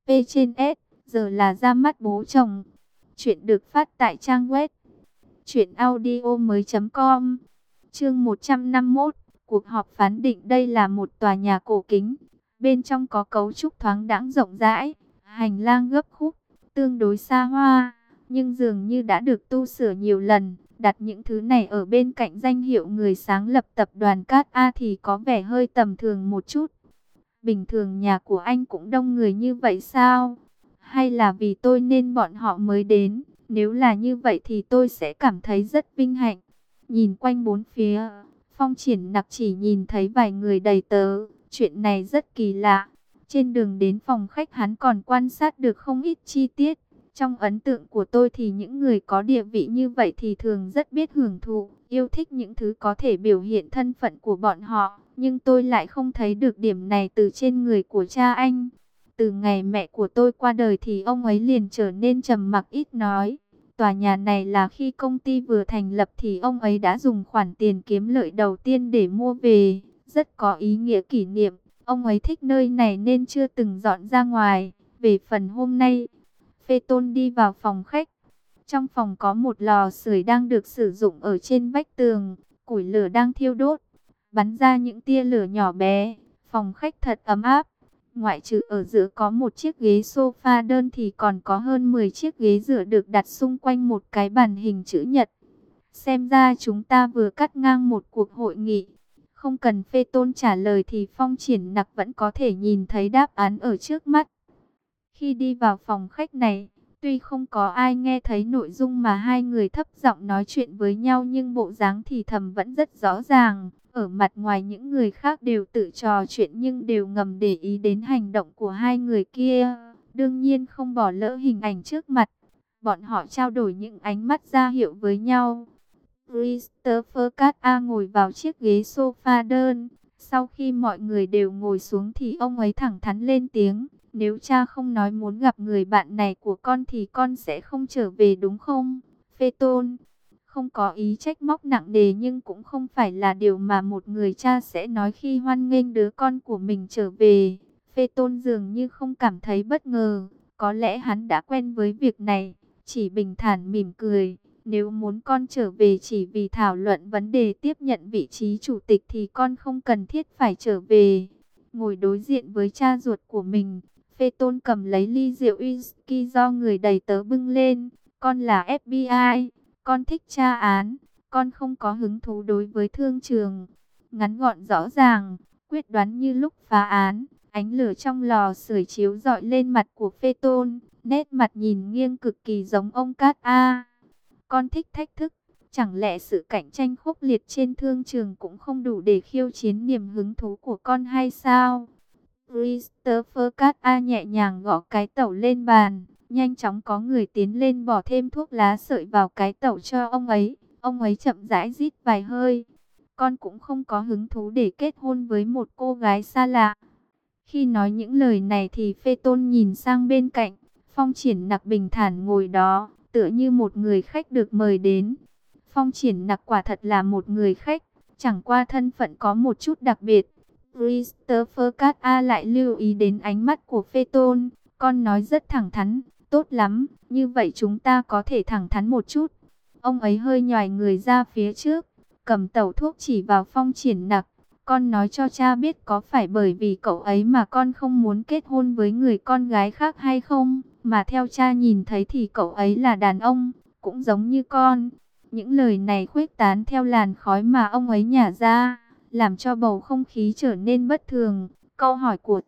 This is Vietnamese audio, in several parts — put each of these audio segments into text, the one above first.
trên S, giờ là ra mắt bố chồng. Chuyện được phát tại trang web truyệnaudiomoi.com. Chương 151, cuộc họp phán định. Đây là một tòa nhà cổ kính, bên trong có cấu trúc thoáng đãng rộng rãi, hành lang gấp khúc, tương đối xa hoa, nhưng dường như đã được tu sửa nhiều lần. Đặt những thứ này ở bên cạnh danh hiệu người sáng lập tập đoàn Cát A thì có vẻ hơi tầm thường một chút. Bình thường nhà của anh cũng đông người như vậy sao? Hay là vì tôi nên bọn họ mới đến? Nếu là như vậy thì tôi sẽ cảm thấy rất vinh hạnh. Nhìn quanh bốn phía, Phong Triển Nặc chỉ nhìn thấy vài người đầy tớ. Chuyện này rất kỳ lạ. Trên đường đến phòng khách hắn còn quan sát được không ít chi tiết. Trong ấn tượng của tôi thì những người có địa vị như vậy thì thường rất biết hưởng thụ, yêu thích những thứ có thể biểu hiện thân phận của bọn họ. Nhưng tôi lại không thấy được điểm này từ trên người của cha anh. Từ ngày mẹ của tôi qua đời thì ông ấy liền trở nên trầm mặc ít nói. Tòa nhà này là khi công ty vừa thành lập thì ông ấy đã dùng khoản tiền kiếm lợi đầu tiên để mua về. Rất có ý nghĩa kỷ niệm. Ông ấy thích nơi này nên chưa từng dọn ra ngoài. Về phần hôm nay, Phê Tôn đi vào phòng khách. Trong phòng có một lò sưởi đang được sử dụng ở trên vách tường. Củi lửa đang thiêu đốt, bắn ra những tia lửa nhỏ bé. Phòng khách thật ấm áp. Ngoại trừ ở giữa có một chiếc ghế sofa đơn thì còn có hơn 10 chiếc ghế dựa được đặt xung quanh một cái bàn hình chữ nhật. Xem ra chúng ta vừa cắt ngang một cuộc hội nghị. Không cần Phê Tôn trả lời thì Phong Triển Nặc vẫn có thể nhìn thấy đáp án ở trước mắt. Khi đi vào phòng khách này, tuy không có ai nghe thấy nội dung mà hai người thấp giọng nói chuyện với nhau, nhưng bộ dáng thì thầm vẫn rất rõ ràng. Ở mặt ngoài những người khác đều tự trò chuyện nhưng đều ngầm để ý đến hành động của hai người kia. Đương nhiên không bỏ lỡ hình ảnh trước mặt. Bọn họ trao đổi những ánh mắt ra hiệu với nhau. Christopher Cat ngồi vào chiếc ghế sofa đơn. Sau khi mọi người đều ngồi xuống thì ông ấy thẳng thắn lên tiếng. Nếu cha không nói muốn gặp người bạn này của con thì con sẽ không trở về đúng không, Phê Tôn? Không có ý trách móc nặng nề nhưng cũng không phải là điều mà một người cha sẽ nói khi hoan nghênh đứa con của mình trở về. Phê Tôn dường như không cảm thấy bất ngờ. Có lẽ hắn đã quen với việc này, chỉ bình thản mỉm cười. Nếu muốn con trở về chỉ vì thảo luận vấn đề tiếp nhận vị trí chủ tịch thì con không cần thiết phải trở về. Ngồi đối diện với cha ruột của mình, Phê Tôn cầm lấy ly rượu whisky do người đầy tớ bưng lên. Con là FBI, con thích tra án, con không có hứng thú đối với thương trường. Ngắn gọn rõ ràng, quyết đoán như lúc phá án. Ánh lửa trong lò sưởi chiếu rọi lên mặt của Phê Tôn, nét mặt nhìn nghiêng cực kỳ giống ông Cát A. Con thích thách thức, chẳng lẽ sự cạnh tranh khốc liệt trên thương trường cũng không đủ để khiêu chiến niềm hứng thú của con hay sao? Christopher Cat nhẹ nhàng gõ cái tẩu lên bàn. Nhanh chóng có người tiến lên bỏ thêm thuốc lá sợi vào cái tẩu cho ông ấy. Ông ấy chậm rãi rít vài hơi. Con cũng không có hứng thú để kết hôn với một cô gái xa lạ. Khi nói những lời này thì Phê Tôn nhìn sang bên cạnh. Phong Triển Nặc bình thản ngồi đó, tựa như một người khách được mời đến. Phong Triển Nặc quả thật là một người khách, chẳng qua thân phận có một chút đặc biệt. Christopher Cat lại lưu ý đến ánh mắt của Phê Tôn. Con nói rất thẳng thắn, tốt lắm, như vậy chúng ta có thể thẳng thắn một chút. Ông ấy hơi nhoài người ra phía trước, cầm tẩu thuốc chỉ vào Phong Triển Nặc. Con nói cho cha biết có phải bởi vì cậu ấy mà con không muốn kết hôn với người con gái khác hay không? Mà theo cha nhìn thấy thì cậu ấy là đàn ông, cũng giống như con. Những lời này khuếch tán theo làn khói mà ông ấy nhả ra, làm cho bầu không khí trở nên bất thường. Câu hỏi của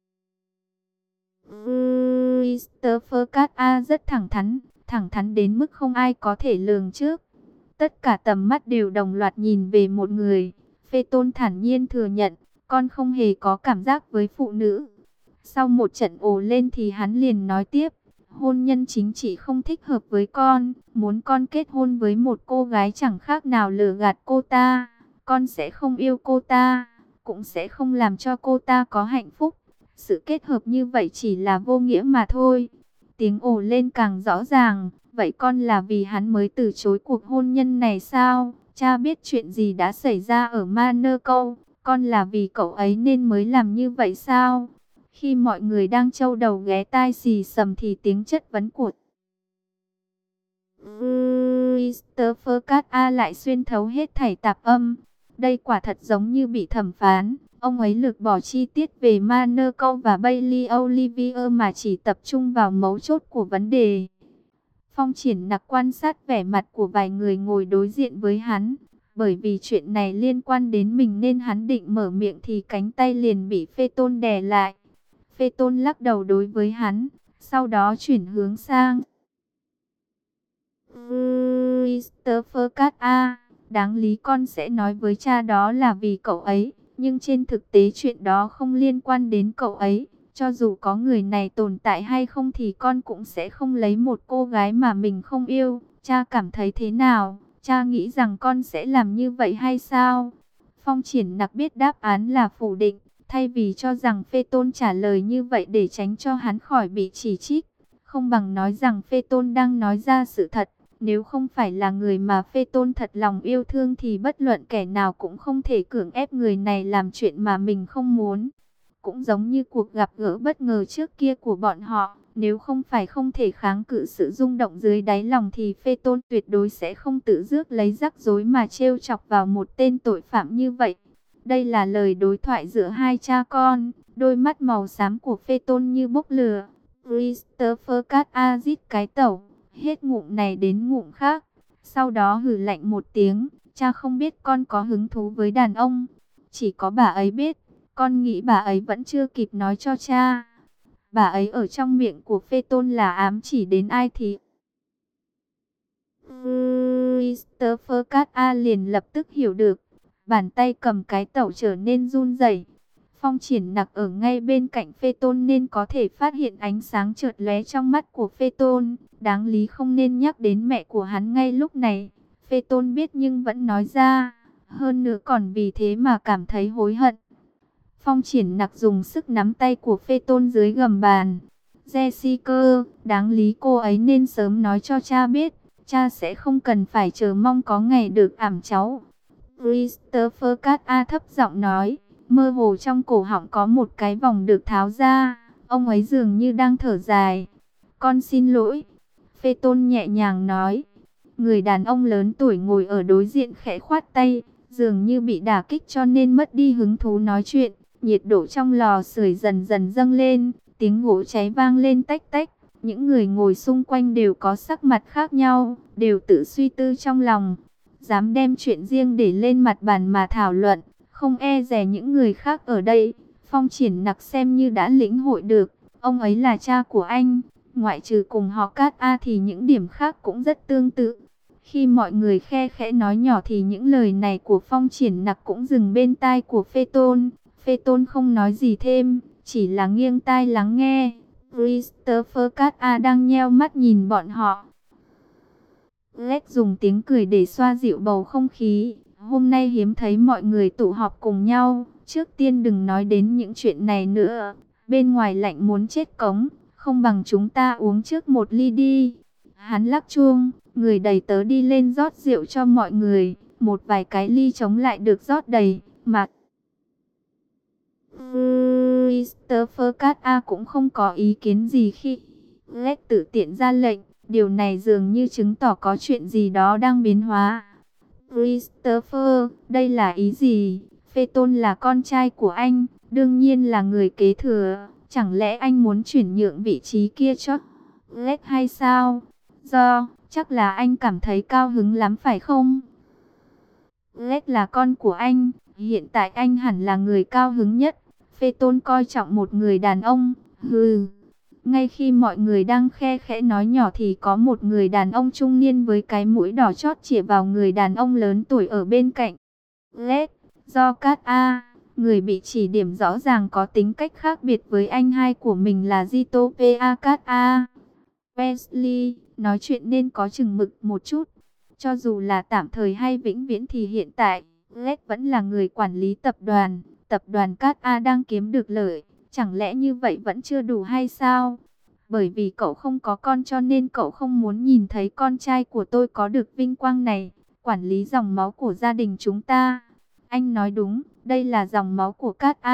Christopher Cat rất thẳng thắn đến mức không ai có thể lường trước. Tất cả tầm mắt đều đồng loạt nhìn về một người. Phê Tôn thản nhiên thừa nhận, con không hề có cảm giác với phụ nữ. Sau một trận ồ lên thì hắn liền nói tiếp, hôn nhân chính trị không thích hợp với con. Muốn con kết hôn với một cô gái chẳng khác nào lừa gạt cô ta. Con sẽ không yêu cô ta, cũng sẽ không làm cho cô ta có hạnh phúc. Sự kết hợp như vậy chỉ là vô nghĩa mà thôi. Tiếng ồ lên càng rõ ràng. Vậy con là vì hắn mới từ chối cuộc hôn nhân này sao? Cha biết chuyện gì đã xảy ra ở Monaco. Con là vì cậu ấy nên mới làm như vậy sao? Khi mọi người đang châu đầu ghé tai xì xầm thì tiếng chất vấn của Christopher Cat A lại xuyên thấu hết thảy tạp âm. Đây quả thật giống như bị thẩm phán. Ông ấy lược bỏ chi tiết về Monaco và Bailey Olivier mà chỉ tập trung vào mấu chốt của vấn đề. Phong Triển Nặc quan sát vẻ mặt của vài người ngồi đối diện với hắn. Bởi vì chuyện này liên quan đến mình nên hắn định mở miệng thì cánh tay liền bị Phê Tôn đè lại. Phê Tôn lắc đầu đối với hắn, sau đó chuyển hướng sang Christopher Cat A. Đáng lý con sẽ nói với cha đó là vì cậu ấy, nhưng trên thực tế chuyện đó không liên quan đến cậu ấy. Cho dù có người này tồn tại hay không thì con cũng sẽ không lấy một cô gái mà mình không yêu. Cha cảm thấy thế nào? Cha nghĩ rằng con sẽ làm như vậy hay sao? Phong Triển Nặc biết đáp án là phủ định. Thay vì cho rằng Phê Tôn trả lời như vậy để tránh cho hắn khỏi bị chỉ trích, không bằng nói rằng Phê Tôn đang nói ra sự thật. Nếu không phải là người mà Phê Tôn thật lòng yêu thương thì bất luận kẻ nào cũng không thể cưỡng ép người này làm chuyện mà mình không muốn. Cũng giống như cuộc gặp gỡ bất ngờ trước kia của bọn họ, nếu không phải không thể kháng cự sự rung động dưới đáy lòng thì Phê Tôn tuyệt đối sẽ không tự rước lấy rắc rối mà trêu chọc vào một tên tội phạm như vậy. Đây là lời đối thoại giữa hai cha con, đôi mắt màu xám của Phê Tôn như bốc lửa. Christopher Cat A rít cái tẩu, hết ngụm này đến ngụm khác. Sau đó hừ lạnh một tiếng, cha không biết con có hứng thú với đàn ông. Chỉ có bà ấy biết, con nghĩ bà ấy vẫn chưa kịp nói cho cha. Bà ấy ở trong miệng của Phê Tôn là ám chỉ đến ai thì... Christopher Cat A liền lập tức hiểu được. Bàn tay cầm cái tẩu trở nên run rẩy. Phong Triển Nặc ở ngay bên cạnh Phê Tôn nên có thể phát hiện ánh sáng chợt lóe trong mắt của Phê Tôn. Đáng lý không nên nhắc đến mẹ của hắn ngay lúc này. Phê Tôn biết nhưng vẫn nói ra. Hơn nữa còn vì thế mà cảm thấy hối hận. Phong Triển Nặc dùng sức nắm tay của Phê Tôn dưới gầm bàn. Jessica, đáng lý cô ấy nên sớm nói cho cha biết. Cha sẽ không cần phải chờ mong có ngày được ẵm cháu. Christopher Cat A thấp giọng nói, mơ hồ trong cổ họng có một cái vòng được tháo ra. Ông ấy dường như đang thở dài. Con xin lỗi. Phê Tôn nhẹ nhàng nói. Người đàn ông lớn tuổi ngồi ở đối diện khẽ khoát tay, dường như bị đả kích cho nên mất đi hứng thú nói chuyện. Nhiệt độ trong lò sưởi dần dần dâng lên, tiếng gỗ cháy vang lên tách tách. Những người ngồi xung quanh đều có sắc mặt khác nhau, đều tự suy tư trong lòng. Dám đem chuyện riêng để lên mặt bàn mà thảo luận, không e dè những người khác ở đây. Phong Triển Nặc xem như đã lĩnh hội được, ông ấy là cha của anh. Ngoại trừ cùng họ Cát A thì những điểm khác cũng rất tương tự. Khi mọi người khe khẽ nói nhỏ thì những lời này của Phong Triển Nặc cũng dừng bên tai của Phê Tôn. Phê Tôn không nói gì thêm, chỉ là nghiêng tai lắng nghe. Christopher Cat A đang nheo mắt nhìn bọn họ. Lét dùng tiếng cười để xoa dịu bầu không khí. Hôm nay hiếm thấy mọi người tụ họp cùng nhau. Trước tiên đừng nói đến những chuyện này nữa. Bên ngoài lạnh muốn chết cống. Không bằng chúng ta uống trước một ly đi. Hắn lắc chuông. Người đầy tớ đi lên rót rượu cho mọi người. Một vài cái ly trống lại được rót đầy. Mà Christopher Cat A cũng không có ý kiến gì khi Lét tự tiện ra lệnh. Điều này dường như chứng tỏ có chuyện gì đó đang biến hóa. Christopher, đây là ý gì? Phê Tôn là con trai của anh, đương nhiên là người kế thừa. Chẳng lẽ anh muốn chuyển nhượng vị trí kia cho Lét hay sao? Chắc là anh cảm thấy cao hứng lắm phải không? Lét là con của anh, hiện tại anh hẳn là người cao hứng nhất. Phê Tôn coi trọng một người đàn ông, hừ. Ngay khi mọi người đang khe khẽ nói nhỏ thì có một người đàn ông trung niên với cái mũi đỏ chót chĩa vào người đàn ông lớn tuổi ở bên cạnh. Lét, do Cát A, người bị chỉ điểm rõ ràng có tính cách khác biệt với anh hai của mình là Zito Pa Cát A. Wesley, nói chuyện nên có chừng mực một chút. Cho dù là tạm thời hay vĩnh viễn thì hiện tại, Lét vẫn là người quản lý tập đoàn. Tập đoàn Cát A đang kiếm được lợi. Chẳng lẽ như vậy vẫn chưa đủ hay sao? Bởi vì cậu không có con cho nên cậu không muốn nhìn thấy con trai của tôi có được vinh quang này. Quản lý dòng máu của gia đình chúng ta. Anh nói đúng, đây là dòng máu của Cát A.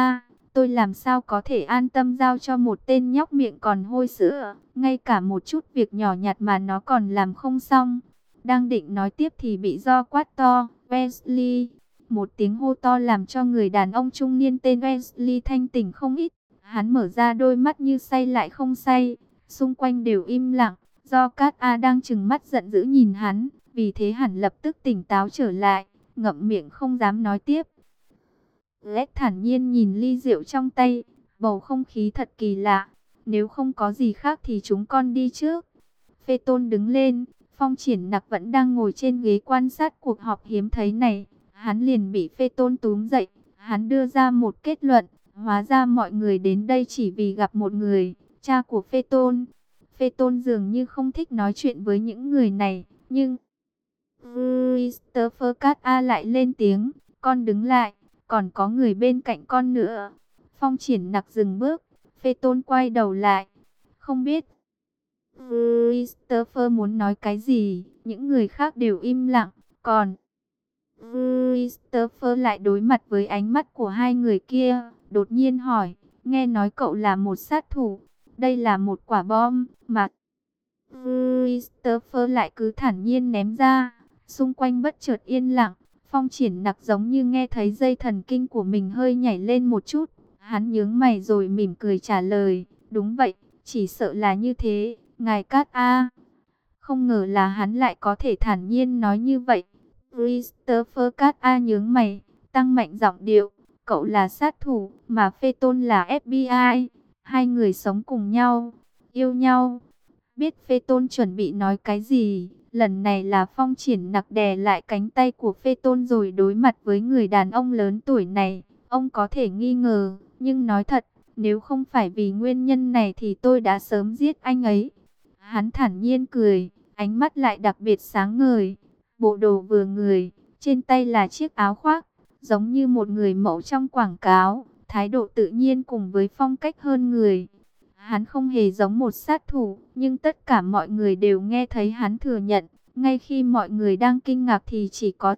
Tôi làm sao có thể an tâm giao cho một tên nhóc miệng còn hôi sữa, ngay cả một chút việc nhỏ nhặt mà nó còn làm không xong. Đang định nói tiếp thì bị do quát to, Wesley. Một tiếng hô to làm cho người đàn ông trung niên tên Wesley thanh tỉnh không ít. Hắn mở ra đôi mắt như say lại không say, xung quanh đều im lặng. Do Cát A đang trừng mắt giận dữ nhìn hắn, vì thế hẳn lập tức tỉnh táo trở lại, ngậm miệng không dám nói tiếp. Lết thản nhiên nhìn ly rượu trong tay, bầu không khí thật kỳ lạ. Nếu không có gì khác thì chúng con đi trước. Phê Tôn đứng lên, Phong Triển Nặc vẫn đang ngồi trên ghế quan sát cuộc họp hiếm thấy này. Hắn liền bị Phê Tôn túm dậy, hắn đưa ra một kết luận, hóa ra mọi người đến đây chỉ vì gặp một người, cha của Phê Tôn. Phê Tôn dường như không thích nói chuyện với những người này, nhưng Christopher Cat A lại lên tiếng, con đứng lại, còn có người bên cạnh con nữa. Phong Triển Nặc dừng bước, Phê Tôn quay đầu lại, không biết Christopher muốn nói cái gì, những người khác đều im lặng, còn Christopher lại đối mặt với ánh mắt của hai người kia, đột nhiên hỏi, nghe nói cậu là một sát thủ, đây là một quả bom mà Christopher lại cứ thản nhiên ném ra. Xung quanh bất chợt yên lặng, Phong Triển Nặc giống như nghe thấy dây thần kinh của mình hơi nhảy lên một chút. Hắn nhướng mày rồi mỉm cười trả lời, đúng vậy, chỉ sợ là như thế, ngài Cát A. Không ngờ là hắn lại có thể thản nhiên nói như vậy. Christopher Cat A nhướng mày, tăng mạnh giọng điệu, cậu là sát thủ, mà Phê Tôn là FBI. Hai người sống cùng nhau, yêu nhau. Biết Phê Tôn chuẩn bị nói cái gì, lần này là Phong Triển Nặc đè lại cánh tay của Phê Tôn rồi đối mặt với người đàn ông lớn tuổi này. Ông có thể nghi ngờ, nhưng nói thật, nếu không phải vì nguyên nhân này thì tôi đã sớm giết anh ấy. Hắn thản nhiên cười, ánh mắt lại đặc biệt sáng ngời. Bộ đồ vừa người, trên tay là chiếc áo khoác, giống như một người mẫu trong quảng cáo, thái độ tự nhiên cùng với phong cách hơn người. Hắn không hề giống một sát thủ, nhưng tất cả mọi người đều nghe thấy hắn thừa nhận. Ngay khi mọi người đang kinh ngạc thì chỉ có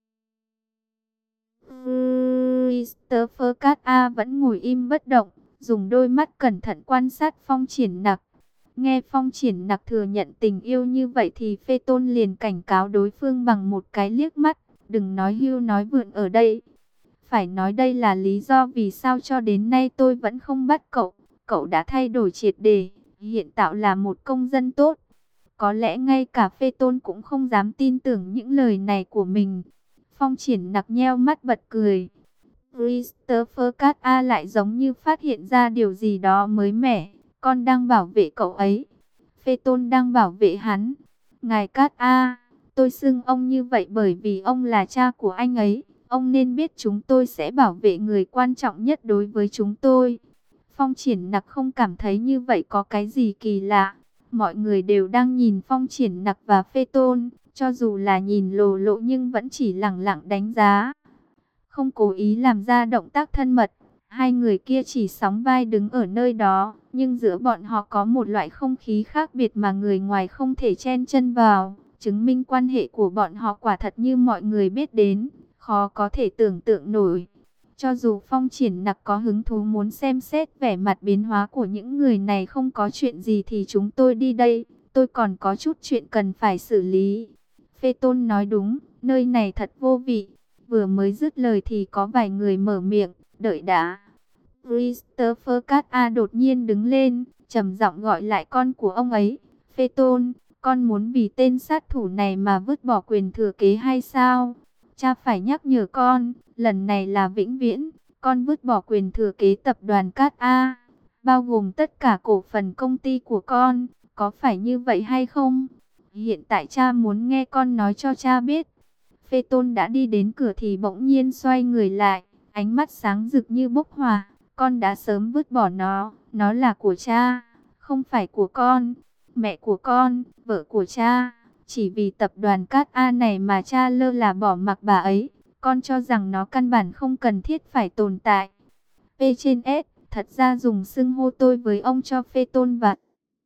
Christopher Cat A vẫn ngồi im bất động, dùng đôi mắt cẩn thận quan sát Phong Triển Nặc. Nghe Phong Triển Nặc thừa nhận tình yêu như vậy thì Phê Tôn liền cảnh cáo đối phương bằng một cái liếc mắt, đừng nói hưu nói vượn ở đây. Phải nói đây là lý do vì sao cho đến nay tôi vẫn không bắt cậu. Cậu đã thay đổi triệt để, hiện tạo là một công dân tốt. Có lẽ ngay cả Phê Tôn cũng không dám tin tưởng những lời này của mình. Phong Triển Nặc nheo mắt bật cười. Christopher Cat A lại giống như phát hiện ra điều gì đó mới mẻ. Con đang bảo vệ cậu ấy. Phê Tôn đang bảo vệ hắn. Ngài Cat A, tôi xưng ông như vậy bởi vì ông là cha của anh ấy. Ông nên biết chúng tôi sẽ bảo vệ người quan trọng nhất đối với chúng tôi. Phong Triển Nặc không cảm thấy như vậy có cái gì kỳ lạ. Mọi người đều đang nhìn Phong Triển Nặc và Phê Tôn, cho dù là nhìn lồ lộ nhưng vẫn chỉ lẳng lặng đánh giá. Không cố ý làm ra động tác thân mật, hai người kia chỉ sóng vai đứng ở nơi đó, nhưng giữa bọn họ có một loại không khí khác biệt mà người ngoài không thể chen chân vào, chứng minh quan hệ của bọn họ quả thật như mọi người biết đến, khó có thể tưởng tượng nổi. Cho dù Phong Triển Nặc có hứng thú muốn xem xét vẻ mặt biến hóa của những người này, không có chuyện gì thì chúng tôi đi đây, tôi còn có chút chuyện cần phải xử lý. Phê Tôn nói đúng, nơi này thật vô vị. Vừa mới dứt lời thì có vài người mở miệng, đợi đã. Christopher Cat A đột nhiên đứng lên, trầm giọng gọi lại con của ông ấy. Phê Tôn, con muốn vì tên sát thủ này mà vứt bỏ quyền thừa kế hay sao? Cha phải nhắc nhở con, lần này là vĩnh viễn, con vứt bỏ quyền thừa kế tập đoàn Cat A, bao gồm tất cả cổ phần công ty của con, có phải như vậy hay không? Hiện tại cha muốn nghe con nói cho cha biết. Phê Tôn đã đi đến cửa thì bỗng nhiên xoay người lại, ánh mắt sáng rực như bốc hỏa. Con đã sớm vứt bỏ nó là của cha, không phải của con, mẹ của con, vợ của cha. Chỉ vì tập đoàn Cát A này mà cha lơ là bỏ mặc bà ấy, con cho rằng nó căn bản không cần thiết phải tồn tại. P trên S, thật ra dùng xưng hô tôi với ông cho Phê Tôn và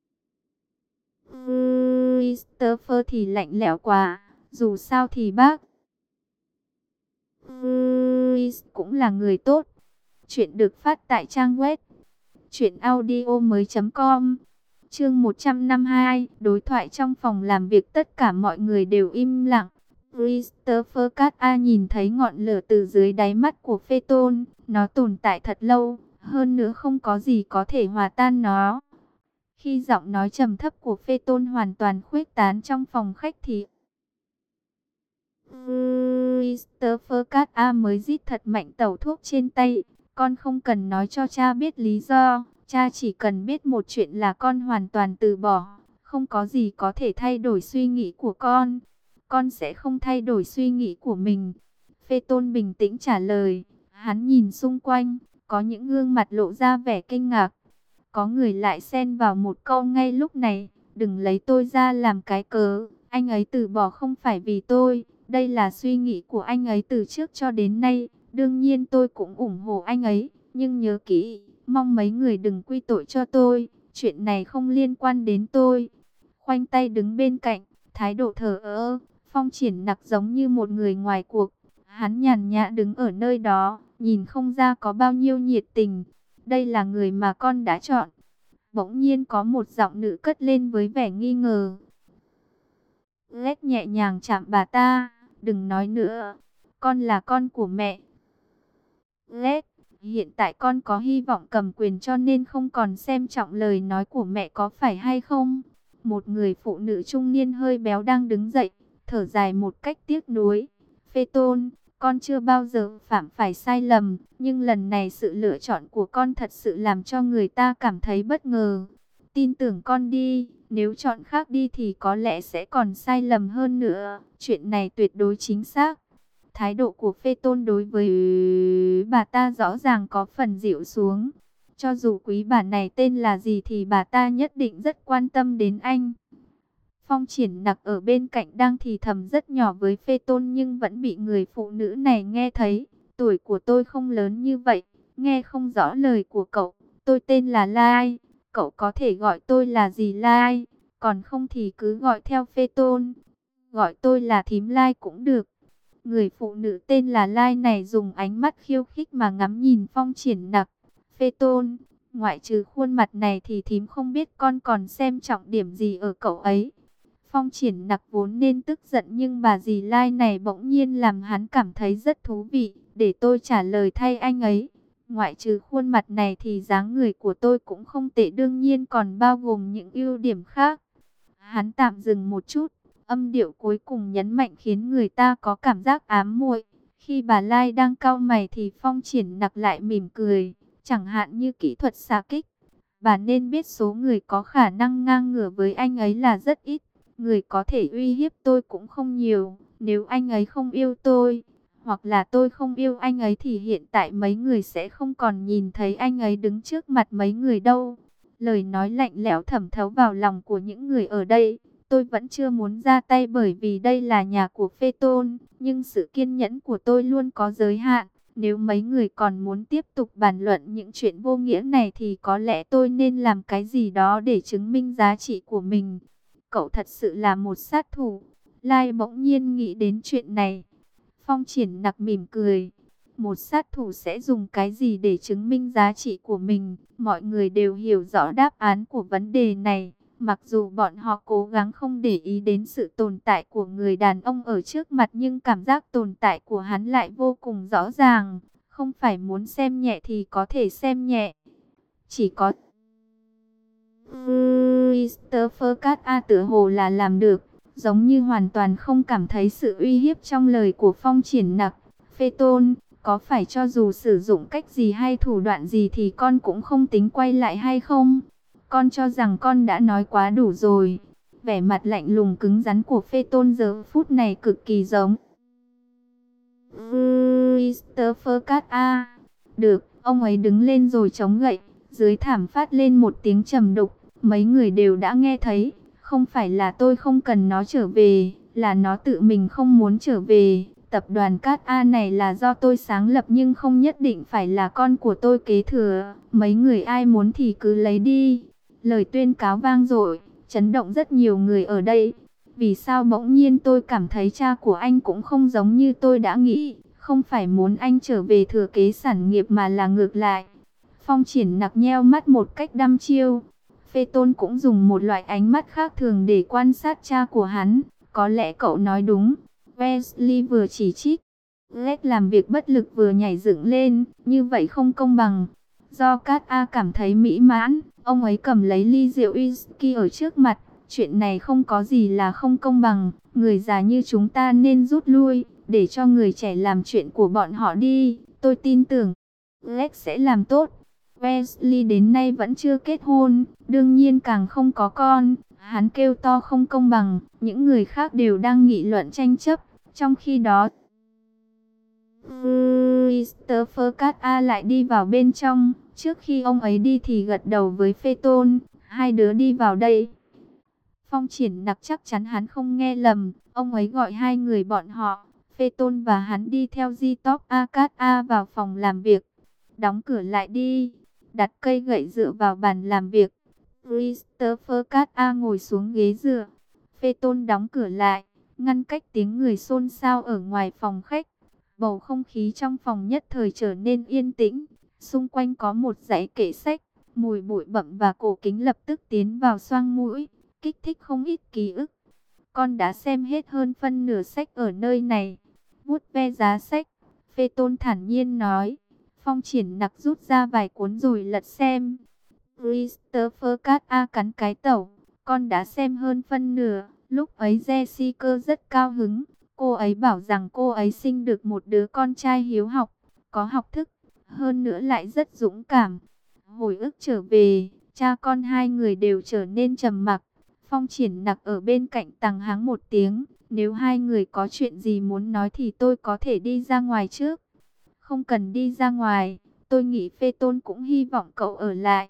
Christopher thì lạnh lẽo quá, dù sao thì bác Chris cũng là người tốt. Chuyện được phát tại trang web truyệnaudiomoi.com. Chương 152, đối thoại trong phòng làm việc, tất cả mọi người đều im lặng. Christopher Cat nhìn thấy ngọn lửa từ dưới đáy mắt của Phaeton, nó tồn tại thật lâu, hơn nữa không có gì có thể hòa tan nó. Khi giọng nói trầm thấp của Phaeton hoàn toàn khuếch tán trong phòng khách thì Christopher Cat mới rít thật mạnh tẩu thuốc trên tay. Con không cần nói cho cha biết lý do, cha chỉ cần biết một chuyện là con hoàn toàn từ bỏ, không có gì có thể thay đổi suy nghĩ của con. Con sẽ không thay đổi suy nghĩ của mình. Phaeton bình tĩnh trả lời. Hắn nhìn xung quanh, có những gương mặt lộ ra vẻ kinh ngạc. Có người lại xen vào một câu ngay lúc này. Đừng lấy tôi ra làm cái cớ. Anh ấy từ bỏ không phải vì tôi. Đây là suy nghĩ của anh ấy từ trước cho đến nay. Đương nhiên tôi cũng ủng hộ anh ấy. Nhưng nhớ kỹ, mong mấy người đừng quy tội cho tôi. Chuyện này không liên quan đến tôi. Khoanh tay đứng bên cạnh, thái độ thờ ơ. Phong Triển Nặc giống như một người ngoài cuộc. Hắn nhàn nhã đứng ở nơi đó, nhìn không ra có bao nhiêu nhiệt tình. Đây là người mà con đã chọn. Bỗng nhiên có một giọng nữ cất lên với vẻ nghi ngờ. Lét nhẹ nhàng chạm bà ta. Đừng nói nữa. Con là con của mẹ. Lét, hiện tại con có hy vọng cầm quyền cho nên không còn xem trọng lời nói của mẹ có phải hay không? Một người phụ nữ trung niên hơi béo đang đứng dậy, thở dài một cách tiếc nuối. Phaeton, con chưa bao giờ phạm phải sai lầm, nhưng lần này sự lựa chọn của con thật sự làm cho người ta cảm thấy bất ngờ. Tin tưởng con đi, nếu chọn khác đi thì có lẽ sẽ còn sai lầm hơn nữa. Chuyện này tuyệt đối chính xác. Thái độ của Phaeton đối với bà ta rõ ràng có phần dịu xuống. Cho dù quý bà này tên là gì thì bà ta nhất định rất quan tâm đến anh. Phong Triển Nặc ở bên cạnh đang thì thầm rất nhỏ với Phaeton nhưng vẫn bị người phụ nữ này nghe thấy. Tuổi của tôi không lớn như vậy, nghe không rõ lời của cậu. Tôi tên là Lai, cậu có thể gọi tôi là gì Lai, còn không thì cứ gọi theo Phaeton. Gọi tôi là thím Lai cũng được. Người phụ nữ tên là Lai này dùng ánh mắt khiêu khích mà ngắm nhìn Phong Triển Nặc. Phaeton, ngoại trừ khuôn mặt này thì thím không biết con còn xem trọng điểm gì ở cậu ấy. Phong Triển Nặc vốn nên tức giận nhưng bà dì Lai này bỗng nhiên làm hắn cảm thấy rất thú vị. Để tôi trả lời thay anh ấy. Ngoại trừ khuôn mặt này thì dáng người của tôi cũng không tệ, đương nhiên còn bao gồm những ưu điểm khác. Hắn tạm dừng một chút. Âm điệu cuối cùng nhấn mạnh khiến người ta có cảm giác ám muội. Khi bà Lai đang cau mày thì Phong Triển Nặc lại mỉm cười. Chẳng hạn như kỹ thuật xạ kích. Bà nên biết số người có khả năng ngang ngửa với anh ấy là rất ít. Người có thể uy hiếp tôi cũng không nhiều. Nếu anh ấy không yêu tôi, hoặc là tôi không yêu anh ấy thì hiện tại mấy người sẽ không còn nhìn thấy anh ấy đứng trước mặt mấy người đâu. Lời nói lạnh lẽo thẩm thấu vào lòng của những người ở đây. Tôi vẫn chưa muốn ra tay bởi vì đây là nhà của Phaeton, nhưng sự kiên nhẫn của tôi luôn có giới hạn. Nếu mấy người còn muốn tiếp tục bàn luận những chuyện vô nghĩa này thì có lẽ tôi nên làm cái gì đó để chứng minh giá trị của mình. Cậu thật sự là một sát thủ. Lai bỗng nhiên nghĩ đến chuyện này. Phong Triển Nặc mỉm cười. Một sát thủ sẽ dùng cái gì để chứng minh giá trị của mình? Mọi người đều hiểu rõ đáp án của vấn đề này. Mặc dù bọn họ cố gắng không để ý đến sự tồn tại của người đàn ông ở trước mặt nhưng cảm giác tồn tại của hắn lại vô cùng rõ ràng. Không phải muốn xem nhẹ thì có thể xem nhẹ. Chỉ có Christopher Cat tựa hồ là làm được, giống như hoàn toàn không cảm thấy sự uy hiếp trong lời của Phong Triển Nặc. Phaeton, có phải cho dù sử dụng cách gì hay thủ đoạn gì thì con cũng không tính quay lại hay không? Con cho rằng con đã nói quá đủ rồi. Vẻ mặt lạnh lùng cứng rắn của Phaeton giờ phút này cực kỳ giống Christopher Cat. Được, ông ấy đứng lên rồi chống gậy. Dưới thảm phát lên một tiếng trầm đục. Mấy người đều đã nghe thấy. Không phải là tôi không cần nó trở về, là nó tự mình không muốn trở về. Tập đoàn Cat này là do tôi sáng lập nhưng không nhất định phải là con của tôi kế thừa. Mấy người ai muốn thì cứ lấy đi. Lời tuyên cáo vang dội, chấn động rất nhiều người ở đây. Vì sao bỗng nhiên tôi cảm thấy cha của anh cũng không giống như tôi đã nghĩ, không phải muốn anh trở về thừa kế sản nghiệp mà là ngược lại. Phong Triển Nặc nheo mắt một cách đăm chiêu. Phê Tôn cũng dùng một loại ánh mắt khác thường để quan sát cha của hắn. Có lẽ cậu nói đúng. Wesley vừa chỉ trích. Lết làm việc bất lực vừa nhảy dựng lên. Như vậy không công bằng. Do Cát A cảm thấy mỹ mãn, ông ấy cầm lấy ly rượu whisky ở trước mặt. Chuyện này không có gì là không công bằng. Người già như chúng ta nên rút lui, để cho người trẻ làm chuyện của bọn họ đi. Tôi tin tưởng Lex sẽ làm tốt. Wesley đến nay vẫn chưa kết hôn, đương nhiên càng không có con. Hắn kêu to không công bằng, những người khác đều đang nghị luận tranh chấp. Trong khi đó, Christopher Cát A lại đi vào bên trong. Trước khi ông ấy đi thì gật đầu với Phê Tôn. Hai đứa đi vào đây. Phong Triển Nặc chắc chắn hắn không nghe lầm. Ông ấy gọi hai người bọn họ, Phê Tôn và hắn đi theo Di-Top A Cát A vào phòng làm việc. Đóng cửa lại đi. Đặt cây gậy dựa vào bàn làm việc. Christopher Cát A ngồi xuống ghế dựa. Phê Tôn đóng cửa lại, ngăn cách tiếng người xôn xao ở ngoài phòng khách. Bầu không khí trong phòng nhất thời trở nên yên tĩnh. Xung quanh có một dãy kệ sách. Mùi bụi bặm và cổ kính lập tức tiến vào xoang mũi, kích thích không ít ký ức. Con đã xem hết hơn phân nửa sách ở nơi này. Vuốt ve giá sách, Phê Tôn thản nhiên nói. Phong Triển Nặc rút ra vài cuốn rồi lật xem. Christopher Cát A cắn cái tẩu. Con đã xem hơn phân nửa. Lúc ấy Jessica rất cao hứng. Cô ấy bảo rằng cô ấy sinh được một đứa con trai hiếu học, có học thức, hơn nữa lại rất dũng cảm. Hồi ức trở về, cha con hai người đều trở nên trầm mặc. Phong Triển Nặc ở bên cạnh tằng hắng một tiếng. Nếu hai người có chuyện gì muốn nói thì tôi có thể đi ra ngoài trước. Không cần đi ra ngoài, tôi nghĩ Phê Tôn cũng hy vọng cậu ở lại.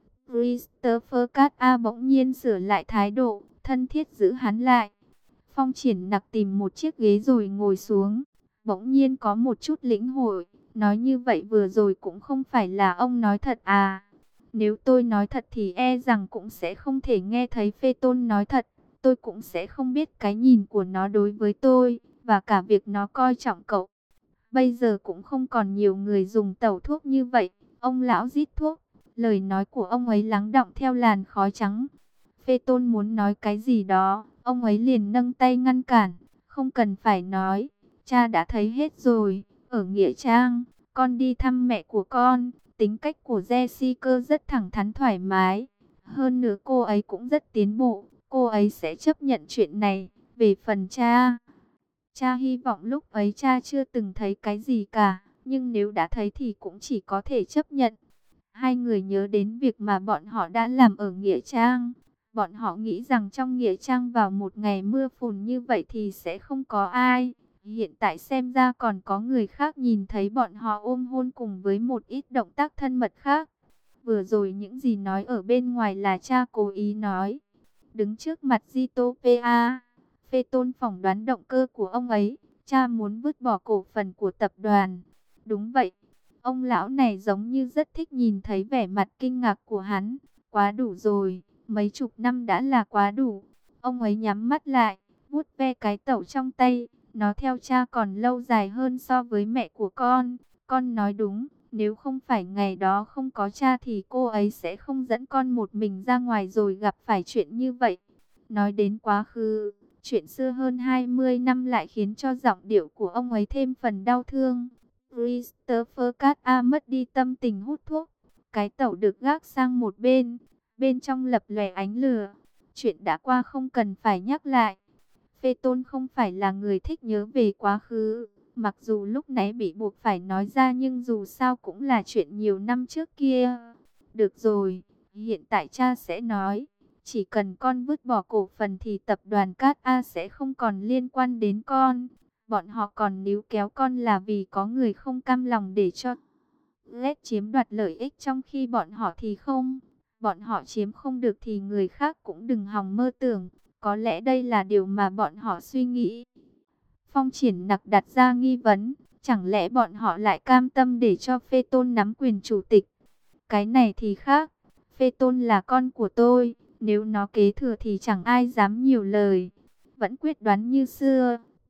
Christopher Cát A bỗng nhiên sửa lại thái độ, thân thiết giữ hắn lại. Phong Triển Nặc tìm một chiếc ghế rồi ngồi xuống. Bỗng nhiên có một chút lĩnh hội. Nói như vậy vừa rồi cũng không phải là ông nói thật à. Nếu tôi nói thật thì e rằng cũng sẽ không thể nghe thấy Phê Tôn nói thật. Tôi cũng sẽ không biết cái nhìn của nó đối với tôi, và cả việc nó coi trọng cậu. Bây giờ cũng không còn nhiều người dùng tẩu thuốc như vậy. Ông lão rít thuốc. Lời nói của ông ấy lắng đọng theo làn khói trắng. Phê Tôn muốn nói cái gì đó, ông ấy liền nâng tay ngăn cản. Không cần phải nói, cha đã thấy hết rồi. Ở Nghĩa Trang, con đi thăm mẹ của con. Tính cách của Jessica rất thẳng thắn thoải mái. Hơn nữa cô ấy cũng rất tiến bộ. Cô ấy sẽ chấp nhận chuyện này. Về phần cha, cha hy vọng lúc ấy cha chưa từng thấy cái gì cả. Nhưng nếu đã thấy thì cũng chỉ có thể chấp nhận. Hai người nhớ đến việc mà bọn họ đã làm ở Nghĩa Trang. Bọn họ nghĩ rằng trong Nghĩa Trang vào một ngày mưa phùn như vậy thì sẽ không có ai. Hiện tại xem ra còn có người khác nhìn thấy bọn họ ôm hôn cùng với một ít động tác thân mật khác. Vừa rồi những gì nói ở bên ngoài là cha cố ý nói. Đứng trước mặt Zitopea, Phê Tôn phỏng đoán động cơ của ông ấy. Cha muốn vứt bỏ cổ phần của tập đoàn. Đúng vậy. Ông lão này giống như rất thích nhìn thấy vẻ mặt kinh ngạc của hắn. Quá đủ rồi. Mấy chục năm đã là quá đủ. Ông ấy nhắm mắt lại, vuốt ve cái tẩu trong tay. Nó theo cha còn lâu dài hơn so với mẹ của con. Con nói đúng, nếu không phải ngày đó không có cha thì cô ấy sẽ không dẫn con một mình ra ngoài rồi gặp phải chuyện như vậy. Nói đến quá khứ, chuyện xưa hơn 20 năm lại khiến cho giọng điệu của ông ấy thêm phần đau thương. Christopher Cát A mất đi tâm tình hút thuốc. Cái tẩu được gác sang một bên. Bên trong lập lòe ánh lửa. Chuyện đã qua không cần phải nhắc lại. Phê Tôn không phải là người thích nhớ về quá khứ. Mặc dù lúc nãy bị buộc phải nói ra nhưng dù sao cũng là chuyện nhiều năm trước kia. Được rồi, hiện tại cha sẽ nói. Chỉ cần con vứt bỏ cổ phần thì tập đoàn Cát A sẽ không còn liên quan đến con. Bọn họ còn níu kéo con là vì có người không cam lòng để cho Led chiếm đoạt lợi ích trong khi bọn họ thì không. Bọn họ chiếm không được thì người khác cũng đừng hòng mơ tưởng. Có lẽ đây là điều mà bọn họ suy nghĩ. Phong Triển Nặc đặt ra nghi vấn. Chẳng lẽ bọn họ lại cam tâm để cho Phê Tôn nắm quyền chủ tịch? Cái này thì khác. Phê Tôn là con của tôi. Nếu nó kế thừa thì chẳng ai dám nhiều lời. Vẫn quyết đoán như xưa.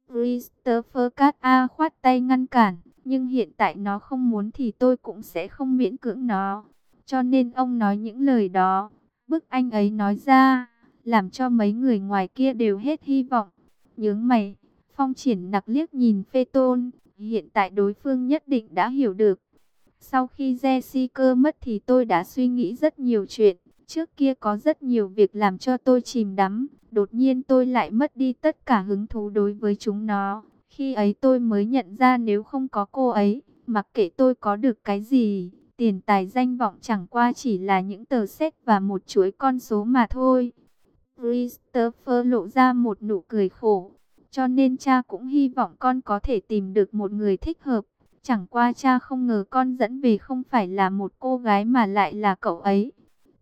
Christopher Cat A khoát tay ngăn cản, nhưng hiện tại nó không muốn thì tôi cũng sẽ không miễn cưỡng nó. Cho nên ông nói những lời đó, bức anh ấy nói ra, làm cho mấy người ngoài kia đều hết hy vọng. Nhướng mày, Phong Triển Nặc liếc nhìn Phê Tôn, hiện tại đối phương nhất định đã hiểu được. Sau khi Jessica mất thì tôi đã suy nghĩ rất nhiều chuyện. Trước kia có rất nhiều việc làm cho tôi chìm đắm. Đột nhiên tôi lại mất đi tất cả hứng thú đối với chúng nó. Khi ấy tôi mới nhận ra nếu không có cô ấy, mặc kệ tôi có được cái gì, tiền tài danh vọng chẳng qua chỉ là những tờ séc và một chuỗi con số mà thôi. Christopher lộ ra một nụ cười khổ. Cho nên cha cũng hy vọng con có thể tìm được một người thích hợp. Chẳng qua cha không ngờ con dẫn về không phải là một cô gái mà lại là cậu ấy.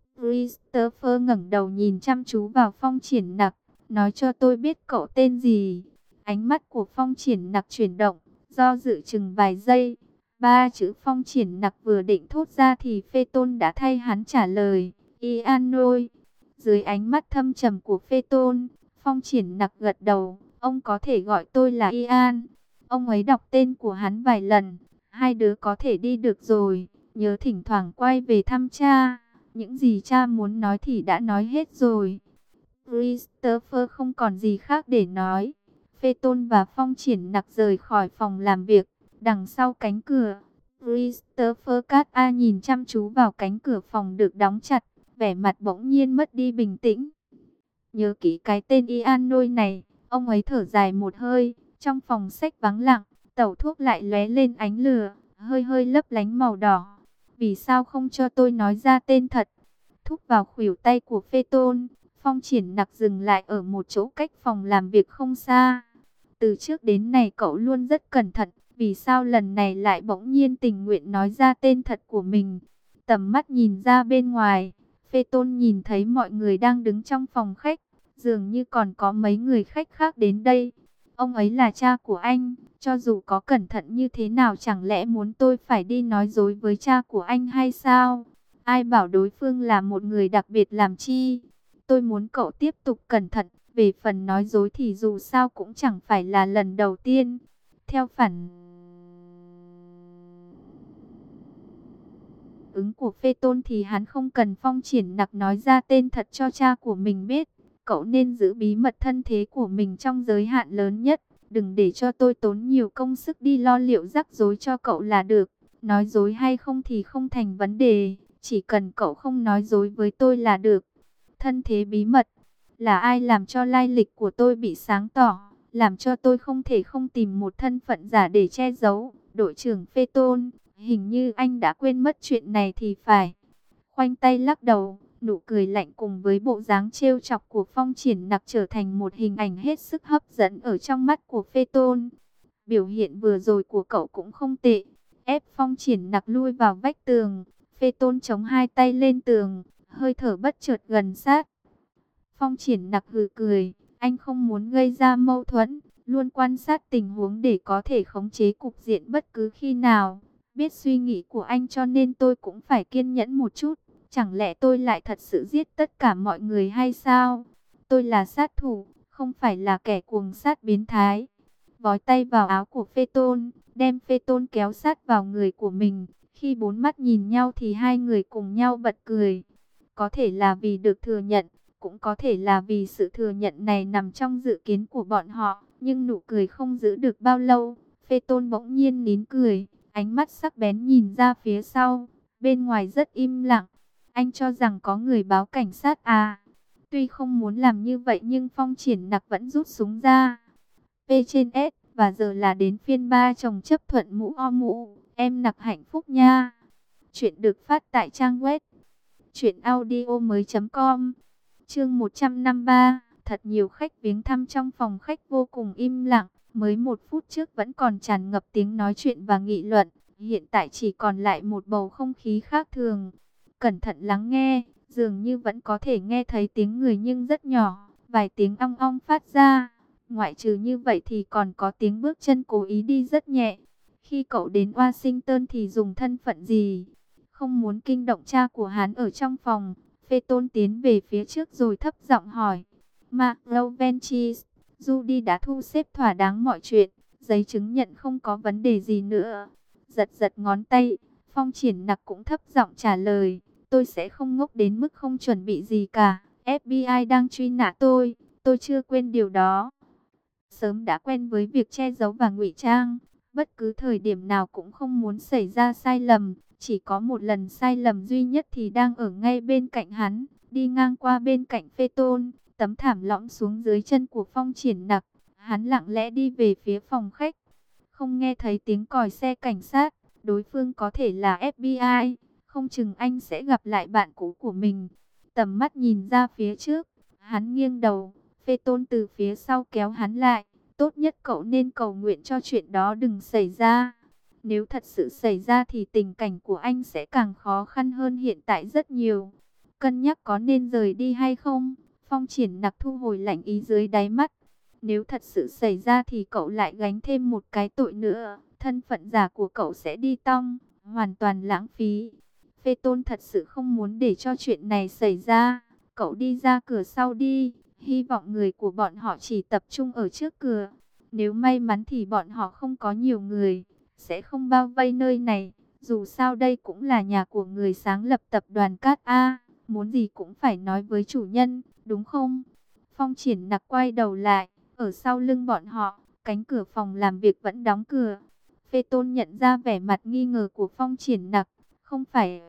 Christopher ngẩng đầu nhìn chăm chú vào Phong Triển Nặc, nói cho tôi biết cậu tên gì. Ánh mắt của Phong Triển Nặc chuyển động, do dự chừng vài giây. Ba chữ Phong Triển Nặc vừa định thốt ra thì Phê Tôn đã thay hắn trả lời, Ian ơi. Dưới ánh mắt thâm trầm của Phê Tôn, Phong Triển Nặc gật đầu, ông có thể gọi tôi là Ian. Ông ấy đọc tên của hắn vài lần, hai đứa có thể đi được rồi, nhớ thỉnh thoảng quay về thăm cha. Những gì cha muốn nói thì đã nói hết rồi. Christopher không còn gì khác để nói. Phê Tôn và Phong Triển Nặc rời khỏi phòng làm việc. Đằng sau cánh cửa, Christopher Cat A nhìn chăm chú vào cánh cửa phòng được đóng chặt, vẻ mặt bỗng nhiên mất đi bình tĩnh. Nhớ kỹ cái tên Ian Nôi này, ông ấy thở dài một hơi. Trong phòng sách vắng lặng, tẩu thuốc lại lóe lên ánh lửa, hơi hơi lấp lánh màu đỏ. Vì sao không cho tôi nói ra tên thật? Thúc vào khuỷu tay của Phê Tôn, Phong Triển Nặc dừng lại ở một chỗ cách phòng làm việc không xa. Từ trước đến nay cậu luôn rất cẩn thận, vì sao lần này lại bỗng nhiên tình nguyện nói ra tên thật của mình? Tầm mắt nhìn ra bên ngoài, Phê Tôn nhìn thấy mọi người đang đứng trong phòng khách, dường như còn có mấy người khách khác đến đây. Ông ấy là cha của anh, cho dù có cẩn thận như thế nào chẳng lẽ muốn tôi phải đi nói dối với cha của anh hay sao? Ai bảo đối phương là một người đặc biệt làm chi? Tôi muốn cậu tiếp tục cẩn thận, về phần nói dối thì dù sao cũng chẳng phải là lần đầu tiên. Theo phản ứng của Phê Tôn thì hắn không cần Phong Triển Nặc nói ra tên thật cho cha của mình biết. Cậu nên giữ bí mật thân thế của mình trong giới hạn lớn nhất. Đừng để cho tôi tốn nhiều công sức đi lo liệu rắc rối cho cậu là được. Nói dối hay không thì không thành vấn đề. Chỉ cần cậu không nói dối với tôi là được. Thân thế bí mật. Là ai làm cho lai lịch của tôi bị sáng tỏ? Làm cho tôi không thể không tìm một thân phận giả để che giấu. Đội trưởng Phê Tôn, hình như anh đã quên mất chuyện này thì phải. Khoanh tay lắc đầu, nụ cười lạnh cùng với bộ dáng trêu chọc của Phong Triển Nặc trở thành một hình ảnh hết sức hấp dẫn ở trong mắt của Phê Tôn. Biểu hiện vừa rồi của cậu cũng không tệ. Ép Phong Triển Nặc lui vào vách tường. Phê Tôn chống hai tay lên tường, hơi thở bất chợt gần sát. Phong Triển Nặc hừ cười, anh không muốn gây ra mâu thuẫn, luôn quan sát tình huống để có thể khống chế cục diện bất cứ khi nào. Biết suy nghĩ của anh cho nên tôi cũng phải kiên nhẫn một chút. Chẳng lẽ tôi lại thật sự giết tất cả mọi người hay sao? Tôi là sát thủ, không phải là kẻ cuồng sát biến thái. Vói tay vào áo của Phê Tôn, đem Phê Tôn kéo sát vào người của mình. Khi bốn mắt nhìn nhau thì hai người cùng nhau bật cười. Có thể là vì được thừa nhận, cũng có thể là vì sự thừa nhận này nằm trong dự kiến của bọn họ. Nhưng nụ cười không giữ được bao lâu, Phê Tôn bỗng nhiên nín cười, ánh mắt sắc bén nhìn ra phía sau. Bên ngoài rất im lặng. Anh cho rằng có người báo cảnh sát à? Tuy không muốn làm như vậy nhưng Phong Triển Nặc vẫn rút súng ra. P trên S, và giờ là đến phiên ba chồng chấp thuận mũ o mũ. Em Nặc hạnh phúc nha. Chuyện được phát tại trang web truyệnaudiomoi.com. Chương 153, thật nhiều khách viếng thăm trong phòng khách vô cùng im lặng. Mới 1 phút trước vẫn còn tràn ngập tiếng nói chuyện và nghị luận. Hiện tại chỉ còn lại một bầu không khí khác thường. Cẩn thận lắng nghe, dường như vẫn có thể nghe thấy tiếng người nhưng rất nhỏ, vài tiếng ong ong phát ra. Ngoại trừ như vậy thì còn có tiếng bước chân cố ý đi rất nhẹ. Khi cậu đến Washington thì dùng thân phận gì? Không muốn kinh động cha của hắn ở trong phòng, Phê Tôn tiến về phía trước rồi thấp giọng hỏi. Mark Lovenchis, Judy đã thu xếp thỏa đáng mọi chuyện, giấy chứng nhận không có vấn đề gì nữa. Giật giật ngón tay, Phong Triển Nặc cũng thấp giọng trả lời, tôi sẽ không ngốc đến mức không chuẩn bị gì cả. FBI đang truy nã tôi chưa quên điều đó. Sớm đã quen với việc che giấu và ngụy trang, bất cứ thời điểm nào cũng không muốn xảy ra sai lầm. Chỉ có một lần sai lầm duy nhất thì đang ở ngay bên cạnh hắn, đi ngang qua bên cạnh Phê Tôn, tấm thảm lõm xuống dưới chân của Phong Triển Nặc. Hắn lặng lẽ đi về phía phòng khách, không nghe thấy tiếng còi xe cảnh sát. Đối phương có thể là FBI, không chừng anh sẽ gặp lại bạn cũ của mình. Tầm mắt nhìn ra phía trước, hắn nghiêng đầu, Phê Tôn từ phía sau kéo hắn lại. Tốt nhất cậu nên cầu nguyện cho chuyện đó đừng xảy ra. Nếu thật sự xảy ra thì tình cảnh của anh sẽ càng khó khăn hơn hiện tại rất nhiều. Cân nhắc có nên rời đi hay không? Phong Triển Nặc thu hồi lạnh ý dưới đáy mắt. Nếu thật sự xảy ra thì cậu lại gánh thêm một cái tội nữa. Thân phận giả của cậu sẽ đi tong, hoàn toàn lãng phí. Phê Tôn thật sự không muốn để cho chuyện này xảy ra. Cậu đi ra cửa sau đi. Hy vọng người của bọn họ chỉ tập trung ở trước cửa. Nếu may mắn thì bọn họ không có nhiều người, sẽ không bao vây nơi này. Dù sao đây cũng là nhà của người sáng lập tập đoàn Cát A. Muốn gì cũng phải nói với chủ nhân, đúng không? Phong Triển Nặc quay đầu lại, ở sau lưng bọn họ, cánh cửa phòng làm việc vẫn đóng cửa. Phê Tôn nhận ra vẻ mặt nghi ngờ của Phong Triển Nặc. Không phải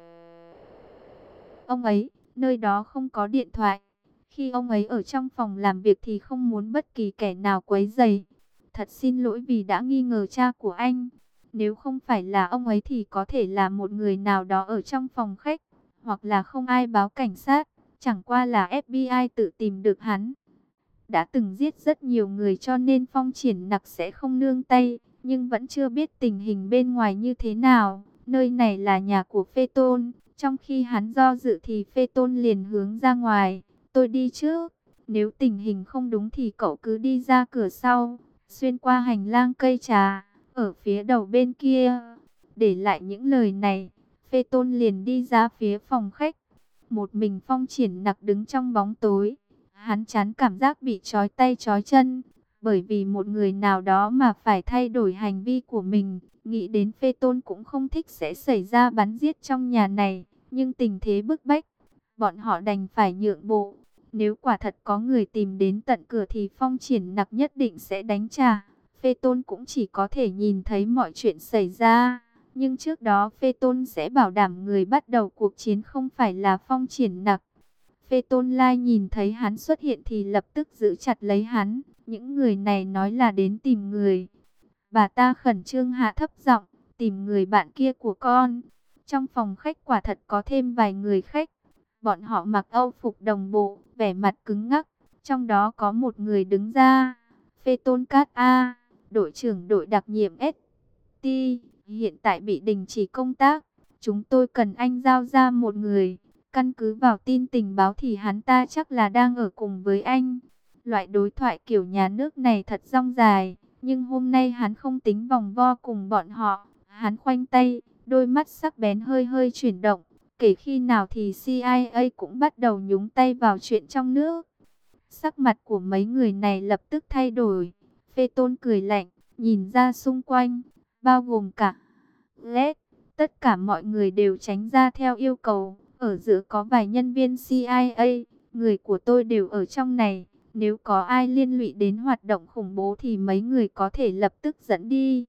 ông ấy, nơi đó không có điện thoại. Khi ông ấy ở trong phòng làm việc thì không muốn bất kỳ kẻ nào quấy rầy. Thật xin lỗi vì đã nghi ngờ cha của anh. Nếu không phải là ông ấy thì có thể là một người nào đó ở trong phòng khách, hoặc là không ai báo cảnh sát. Chẳng qua là FBI tự tìm được hắn. Đã từng giết rất nhiều người cho nên Phong Triển Nặc sẽ không nương tay, nhưng vẫn chưa biết tình hình bên ngoài như thế nào. Nơi này là nhà của Phê Tôn. Trong khi hắn do dự thì Phê Tôn liền hướng ra ngoài. Tôi đi trước. Nếu tình hình không đúng thì cậu cứ đi ra cửa sau, xuyên qua hành lang cây trà, ở phía đầu bên kia. Để lại những lời này, Phê Tôn liền đi ra phía phòng khách. Một mình Phong Triển Nặc đứng trong bóng tối. Hắn chán cảm giác bị trói tay trói chân, bởi vì một người nào đó mà phải thay đổi hành vi của mình. Nghĩ đến Phê Tôn cũng không thích sẽ xảy ra bắn giết trong nhà này, nhưng tình thế bức bách, bọn họ đành phải nhượng bộ. Nếu quả thật có người tìm đến tận cửa thì Phong Triển Nặc nhất định sẽ đánh trả. Phê Tôn cũng chỉ có thể nhìn thấy mọi chuyện xảy ra. Nhưng trước đó Phê Tôn sẽ bảo đảm người bắt đầu cuộc chiến không phải là Phong Triển Nặc. Phê Tôn Lai nhìn thấy hắn xuất hiện thì lập tức giữ chặt lấy hắn. Những người này nói là đến tìm người. Bà ta khẩn trương hạ thấp giọng, tìm người bạn kia của con. Trong phòng khách quả thật có thêm vài người khách. Bọn họ mặc âu phục đồng bộ, vẻ mặt cứng ngắc. Trong đó có một người đứng ra. Phê Tôn Cát A, đội trưởng đội đặc nhiệm ST, hiện tại bị đình chỉ công tác. Chúng tôi cần anh giao ra một người. Căn cứ vào tin tình báo thì hắn ta chắc là đang ở cùng với anh. Loại đối thoại kiểu nhà nước này thật dong dài. Nhưng hôm nay hắn không tính vòng vo cùng bọn họ. Hắn khoanh tay, đôi mắt sắc bén hơi hơi chuyển động. Kể khi nào thì CIA cũng bắt đầu nhúng tay vào chuyện trong nước. Sắc mặt của mấy người này lập tức thay đổi. Phê Tôn cười lạnh, nhìn ra xung quanh, bao gồm cả LED. Tất cả mọi người đều tránh ra theo yêu cầu. Ở giữa có vài nhân viên CIA, người của tôi đều ở trong này. Nếu có ai liên lụy đến hoạt động khủng bố thì mấy người có thể lập tức dẫn đi.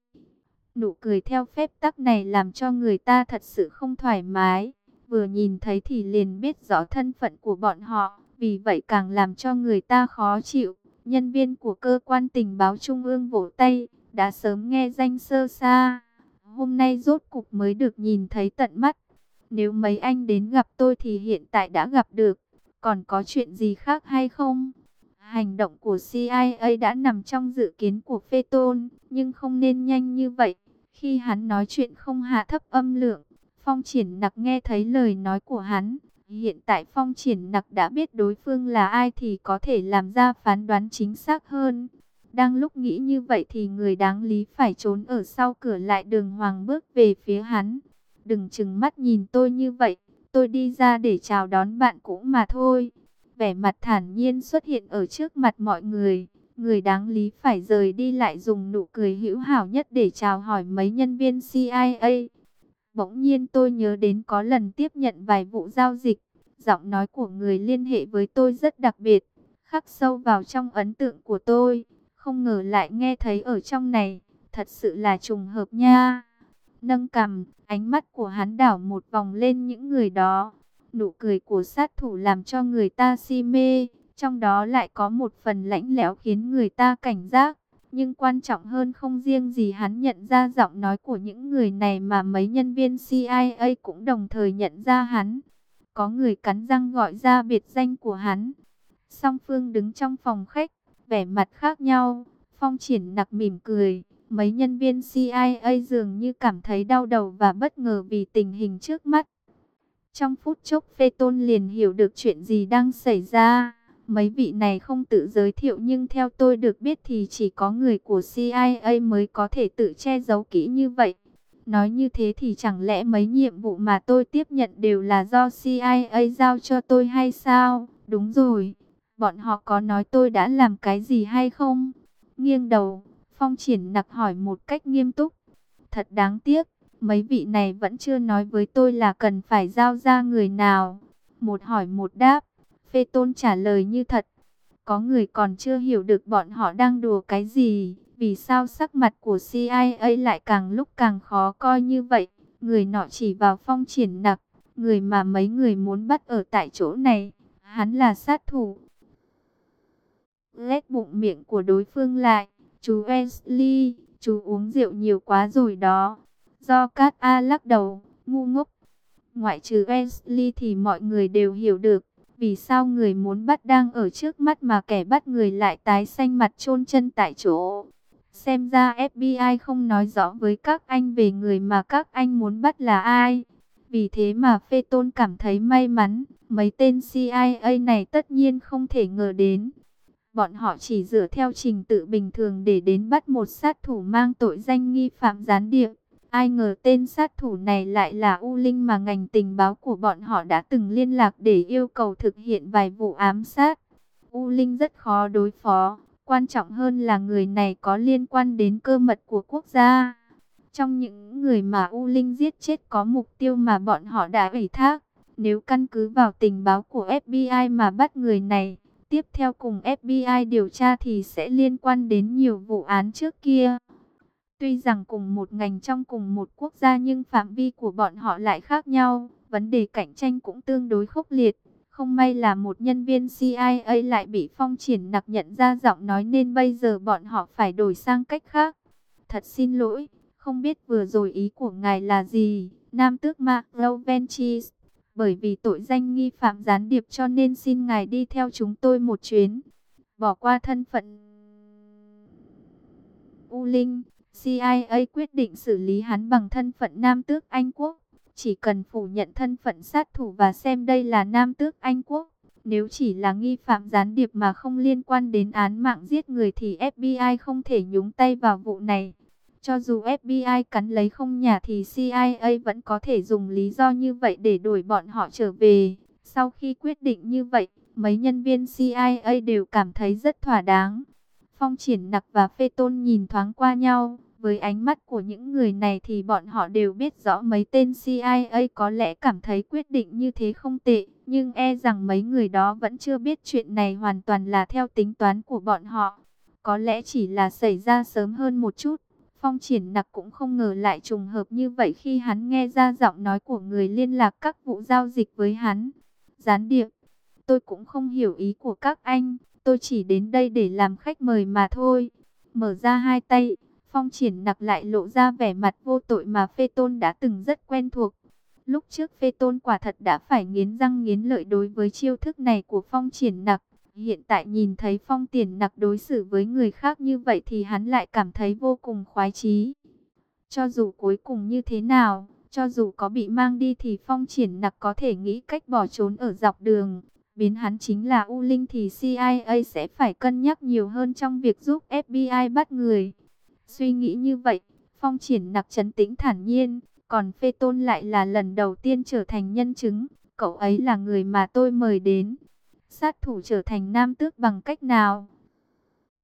Nụ cười theo phép tắc này làm cho người ta thật sự không thoải mái. Vừa nhìn thấy thì liền biết rõ thân phận của bọn họ. Vì vậy càng làm cho người ta khó chịu. Nhân viên của cơ quan tình báo trung ương vỗ tay, đã sớm nghe danh sơ xa. Hôm nay rốt cục mới được nhìn thấy tận mắt. Nếu mấy anh đến gặp tôi thì hiện tại đã gặp được. Còn có chuyện gì khác hay không? Hành động của CIA đã nằm trong dự kiến của Phê Tôn, nhưng không nên nhanh như vậy. Khi hắn nói chuyện không hạ thấp âm lượng, Phong Triển Nặc nghe thấy lời nói của hắn. Hiện tại Phong Triển Nặc đã biết đối phương là ai thì có thể làm ra phán đoán chính xác hơn. Đang lúc nghĩ như vậy thì người đáng lý phải trốn ở sau cửa lại đường hoàng bước về phía hắn. Đừng trừng mắt nhìn tôi như vậy, tôi đi ra để chào đón bạn cũ mà thôi. Vẻ mặt thản nhiên xuất hiện ở trước mặt mọi người. Người đáng lý phải rời đi lại dùng nụ cười hữu hảo nhất để chào hỏi mấy nhân viên CIA. Bỗng nhiên tôi nhớ đến có lần tiếp nhận vài vụ giao dịch. Giọng nói của người liên hệ với tôi rất đặc biệt, khắc sâu vào trong ấn tượng của tôi. Không ngờ lại nghe thấy ở trong này, thật sự là trùng hợp nha. Nâng cằm, ánh mắt của hắn đảo một vòng lên những người đó. Nụ cười của sát thủ làm cho người ta si mê, trong đó lại có một phần lạnh lẽo khiến người ta cảnh giác. Nhưng quan trọng hơn không riêng gì hắn nhận ra giọng nói của những người này mà mấy nhân viên CIA cũng đồng thời nhận ra hắn. Có người cắn răng gọi ra biệt danh của hắn. Song phương đứng trong phòng khách, vẻ mặt khác nhau. Phong Triển Nặc mỉm cười. Mấy nhân viên CIA dường như cảm thấy đau đầu và bất ngờ vì tình hình trước mắt. Trong phút chốc Phê Tôn liền hiểu được chuyện gì đang xảy ra. Mấy vị này không tự giới thiệu nhưng theo tôi được biết thì chỉ có người của CIA mới có thể tự che giấu kỹ như vậy. Nói như thế thì chẳng lẽ mấy nhiệm vụ mà tôi tiếp nhận đều là do CIA giao cho tôi hay sao? Đúng rồi, bọn họ có nói tôi đã làm cái gì hay không? Nghiêng đầu, Phong Triển Nặc hỏi một cách nghiêm túc. Thật đáng tiếc, mấy vị này vẫn chưa nói với tôi là cần phải giao ra người nào. Một hỏi một đáp, Phê Tôn trả lời như thật. Có người còn chưa hiểu được bọn họ đang đùa cái gì. Vì sao sắc mặt của CIA lại càng lúc càng khó coi như vậy? Người nọ chỉ vào Phong Triển Nặc, người mà mấy người muốn bắt ở tại chỗ này. Hắn là sát thủ. Lét bụng miệng của đối phương lại. Chú Wesley, chú uống rượu nhiều quá rồi đó. Do Cát A lắc đầu, ngu ngốc. Ngoại trừ Wesley thì mọi người đều hiểu được. Vì sao người muốn bắt đang ở trước mắt mà kẻ bắt người lại tái xanh mặt chôn chân tại chỗ. Xem ra FBI không nói rõ với các anh về người mà các anh muốn bắt là ai. Vì thế mà Phê Tôn cảm thấy may mắn. Mấy tên CIA này tất nhiên không thể ngờ đến. Bọn họ chỉ dựa theo trình tự bình thường để đến bắt một sát thủ mang tội danh nghi phạm gián điệp. Ai ngờ tên sát thủ này lại là U Linh mà ngành tình báo của bọn họ đã từng liên lạc để yêu cầu thực hiện vài vụ ám sát. U Linh rất khó đối phó, quan trọng hơn là người này có liên quan đến cơ mật của quốc gia. Trong những người mà U Linh giết chết có mục tiêu mà bọn họ đã ủy thác. Nếu căn cứ vào tình báo của FBI mà bắt người này, tiếp theo cùng FBI điều tra thì sẽ liên quan đến nhiều vụ án trước kia. Tuy rằng cùng một ngành trong cùng một quốc gia nhưng phạm vi của bọn họ lại khác nhau, vấn đề cạnh tranh cũng tương đối khốc liệt. Không may là một nhân viên CIA lại bị Phong Triển Nặc nhận ra giọng nói nên bây giờ bọn họ phải đổi sang cách khác. Thật xin lỗi, không biết vừa rồi ý của ngài là gì, Nam tước Mark Lovenchis. Bởi vì tội danh nghi phạm gián điệp cho nên xin ngài đi theo chúng tôi một chuyến. Bỏ qua thân phận U Linh, CIA quyết định xử lý hắn bằng thân phận Nam tước Anh Quốc. Chỉ cần phủ nhận thân phận sát thủ và xem đây là Nam tước Anh Quốc. Nếu chỉ là nghi phạm gián điệp mà không liên quan đến án mạng giết người thì FBI không thể nhúng tay vào vụ này. Cho dù FBI cắn lấy không nhả thì CIA vẫn có thể dùng lý do như vậy để đuổi bọn họ trở về. Sau khi quyết định như vậy, mấy nhân viên CIA đều cảm thấy rất thỏa đáng. Phong Triển Nặc và Phê Tôn nhìn thoáng qua nhau. Với ánh mắt của những người này thì bọn họ đều biết rõ mấy tên CIA có lẽ cảm thấy quyết định như thế không tệ. Nhưng e rằng mấy người đó vẫn chưa biết chuyện này hoàn toàn là theo tính toán của bọn họ. Có lẽ chỉ là xảy ra sớm hơn một chút. Phong Triển Nặc cũng không ngờ lại trùng hợp như vậy khi hắn nghe ra giọng nói của người liên lạc các vụ giao dịch với hắn. Gián điệp, tôi cũng không hiểu ý của các anh, tôi chỉ đến đây để làm khách mời mà thôi. Mở ra hai tay, Phong Triển Nặc lại lộ ra vẻ mặt vô tội mà Phê Tôn đã từng rất quen thuộc. Lúc trước Phê Tôn quả thật đã phải nghiến răng nghiến lợi đối với chiêu thức này của Phong Triển Nặc. Hiện tại nhìn thấy Phong Triển Nặc đối xử với người khác như vậy thì hắn lại cảm thấy vô cùng khoái chí. Cho dù cuối cùng như thế nào, cho dù có bị mang đi thì Phong Triển Nặc có thể nghĩ cách bỏ trốn ở dọc đường. Biến hắn chính là U Linh thì CIA sẽ phải cân nhắc nhiều hơn trong việc giúp FBI bắt người. Suy nghĩ như vậy, Phong Triển Nặc trấn tĩnh thản nhiên, còn Phê Tôn lại là lần đầu tiên trở thành nhân chứng. Cậu ấy là người mà tôi mời đến. Sát thủ trở thành nam tước bằng cách nào?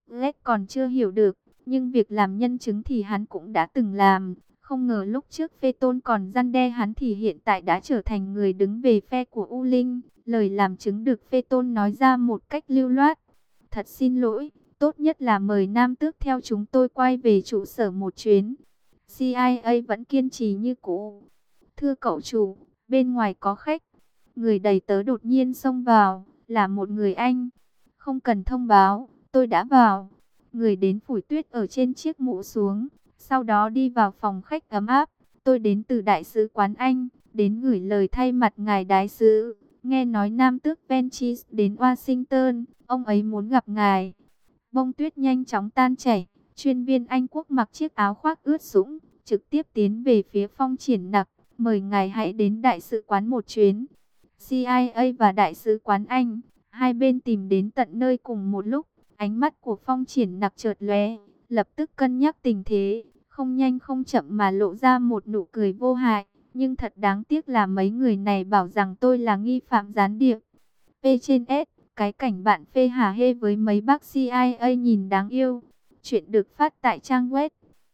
Ghét còn chưa hiểu được, nhưng việc làm nhân chứng thì hắn cũng đã từng làm. Không ngờ lúc trước Phê Tôn còn răn đe hắn thì hiện tại đã trở thành người đứng về phe của U Linh. Lời làm chứng được Phê Tôn nói ra một cách lưu loát. Thật xin lỗi, tốt nhất là mời Nam Tước theo chúng tôi quay về trụ sở một chuyến. CIA vẫn kiên trì như cũ. Thưa cậu chủ, bên ngoài có khách. Người đầy tớ đột nhiên xông vào, là một người Anh. Không cần thông báo, tôi đã vào. Người đến phủi tuyết ở trên chiếc mũ xuống, sau đó đi vào phòng khách ấm áp. Tôi đến từ Đại sứ quán Anh, đến gửi lời thay mặt ngài đại sứ. Nghe nói Nam Tước Venchis đến Washington, ông ấy muốn gặp ngài. Bông tuyết nhanh chóng tan chảy, chuyên viên Anh quốc mặc chiếc áo khoác ướt sũng, trực tiếp tiến về phía Phong Triển Nặc. Mời ngài hãy đến đại sứ quán một chuyến. CIA và đại sứ quán Anh, hai bên tìm đến tận nơi cùng một lúc. Ánh mắt của Phong Triển Nặc chợt lóe, lập tức cân nhắc tình thế, không nhanh không chậm mà lộ ra một nụ cười vô hại. Nhưng thật đáng tiếc là mấy người này bảo rằng tôi là nghi phạm gián điệp. P trên S, cái cảnh bạn phê hả hê với mấy bác CIA nhìn đáng yêu. Chuyện được phát tại trang web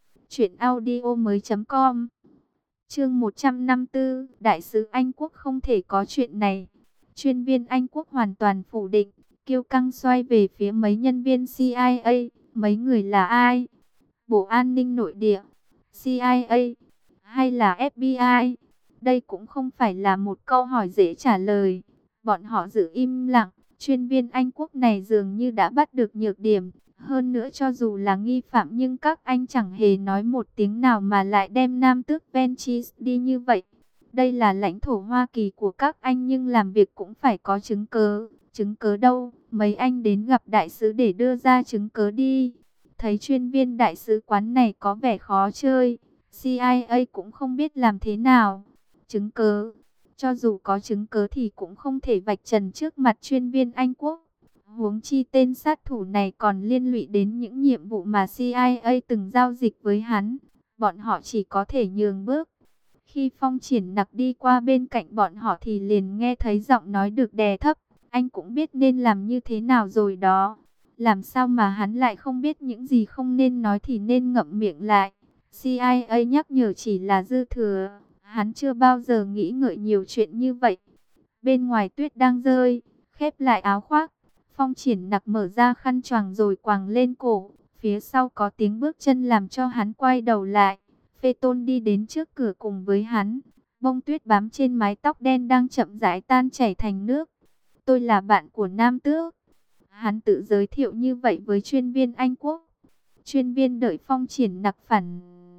truyệnaudiomoi.com. Chương 154, Đại sứ Anh quốc không thể có chuyện này. Chuyên viên Anh quốc hoàn toàn phủ định, kiêu căng xoay về phía mấy nhân viên CIA. Mấy người là ai? Bộ An ninh Nội địa, CIA hay là FBI? Đây cũng không phải là một câu hỏi dễ trả lời. Bọn họ giữ im lặng. Chuyên viên Anh quốc này dường như đã bắt được nhược điểm. Hơn nữa cho dù là nghi phạm nhưng các anh chẳng hề nói một tiếng nào mà lại đem Nam Tước Venchis đi như vậy. Đây là lãnh thổ Hoa Kỳ của các anh nhưng làm việc cũng phải có chứng cớ. Chứng cớ đâu? Mấy anh đến gặp đại sứ để đưa ra chứng cớ đi. Thấy chuyên viên đại sứ quán này có vẻ khó chơi, CIA cũng không biết làm thế nào. Chứng cớ? Cho dù có chứng cớ thì cũng không thể vạch trần trước mặt chuyên viên Anh quốc. Huống chi tên sát thủ này còn liên lụy đến những nhiệm vụ mà CIA từng giao dịch với hắn. Bọn họ chỉ có thể nhường bước. Khi Phong Triển Nặc đi qua bên cạnh bọn họ thì liền nghe thấy giọng nói được đè thấp. Anh cũng biết nên làm như thế nào rồi đó. Làm sao mà hắn lại không biết những gì không nên nói thì nên ngậm miệng lại. CIA nhắc nhở chỉ là dư thừa. Hắn chưa bao giờ nghĩ ngợi nhiều chuyện như vậy. Bên ngoài tuyết đang rơi, khép lại áo khoác. Phong Triển Nặc mở ra khăn choàng rồi quàng lên cổ. Phía sau có tiếng bước chân làm cho hắn quay đầu lại. Phê Tôn đi đến trước cửa cùng với hắn. Bông tuyết bám trên mái tóc đen đang chậm rãi tan chảy thành nước. Tôi là bạn của Nam Tước. Hắn tự giới thiệu như vậy với chuyên viên Anh quốc. Chuyên viên đợi Phong Triển Nặc phản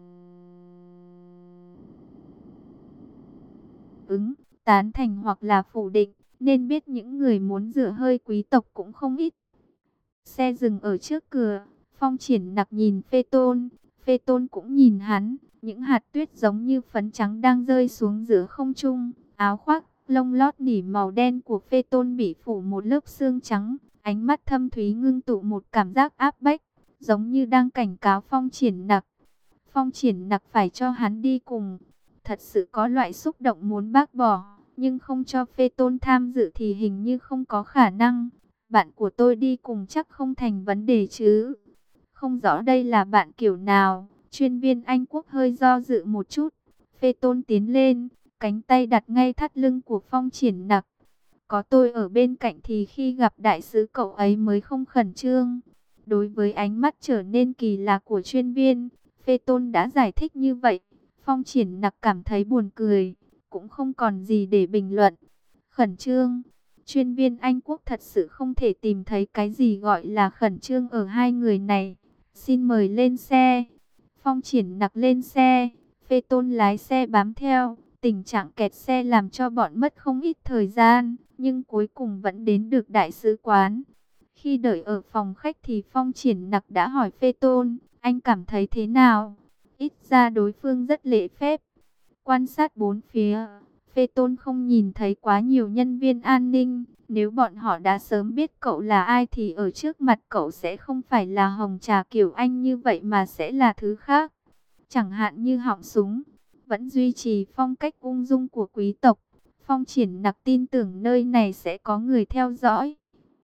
ứng, tán thành hoặc là phủ định, nên biết những người muốn rửa hơi quý tộc cũng không ít. Xe dừng ở trước cửa, Phong Triển Nặc nhìn Phê Tôn cũng nhìn hắn, những hạt tuyết giống như phấn trắng đang rơi xuống giữa không trung, áo khoác lông lót nỉ màu đen của Phê Tôn bị phủ một lớp sương trắng, ánh mắt thâm thúy ngưng tụ một cảm giác áp bách, giống như đang cảnh cáo Phong Triển Nặc. Phong Triển Nặc phải cho hắn đi cùng. Thật sự có loại xúc động muốn bác bỏ, nhưng không cho Phê Tôn tham dự thì hình như không có khả năng. Bạn của tôi đi cùng chắc không thành vấn đề chứ. Không rõ đây là bạn kiểu nào. Chuyên viên Anh quốc hơi do dự một chút. Phê Tôn tiến lên, cánh tay đặt ngay thắt lưng của Phong Triển Nặc. Có tôi ở bên cạnh thì khi gặp đại sứ cậu ấy mới không khẩn trương. Đối với ánh mắt trở nên kỳ lạ của chuyên viên, Phê Tôn đã giải thích như vậy. Phong Triển Nặc cảm thấy buồn cười, cũng không còn gì để bình luận. Khẩn trương, chuyên viên Anh quốc thật sự không thể tìm thấy cái gì gọi là khẩn trương ở hai người này. Xin mời lên xe. Phong Triển Nặc lên xe, Phê Tôn lái xe bám theo. Tình trạng kẹt xe làm cho bọn mất không ít thời gian, nhưng cuối cùng vẫn đến được đại sứ quán. Khi đợi ở phòng khách thì Phong Triển Nặc đã hỏi Phê Tôn, anh cảm thấy thế nào? Ít ra đối phương rất lễ phép. Quan sát bốn phía, Phê Tôn không nhìn thấy quá nhiều nhân viên an ninh. Nếu bọn họ đã sớm biết cậu là ai thì ở trước mặt cậu sẽ không phải là hồng trà kiểu Anh như vậy mà sẽ là thứ khác. Chẳng hạn như họng súng, vẫn duy trì phong cách ung dung của quý tộc. Phong Triển Nặc tin tưởng nơi này sẽ có người theo dõi.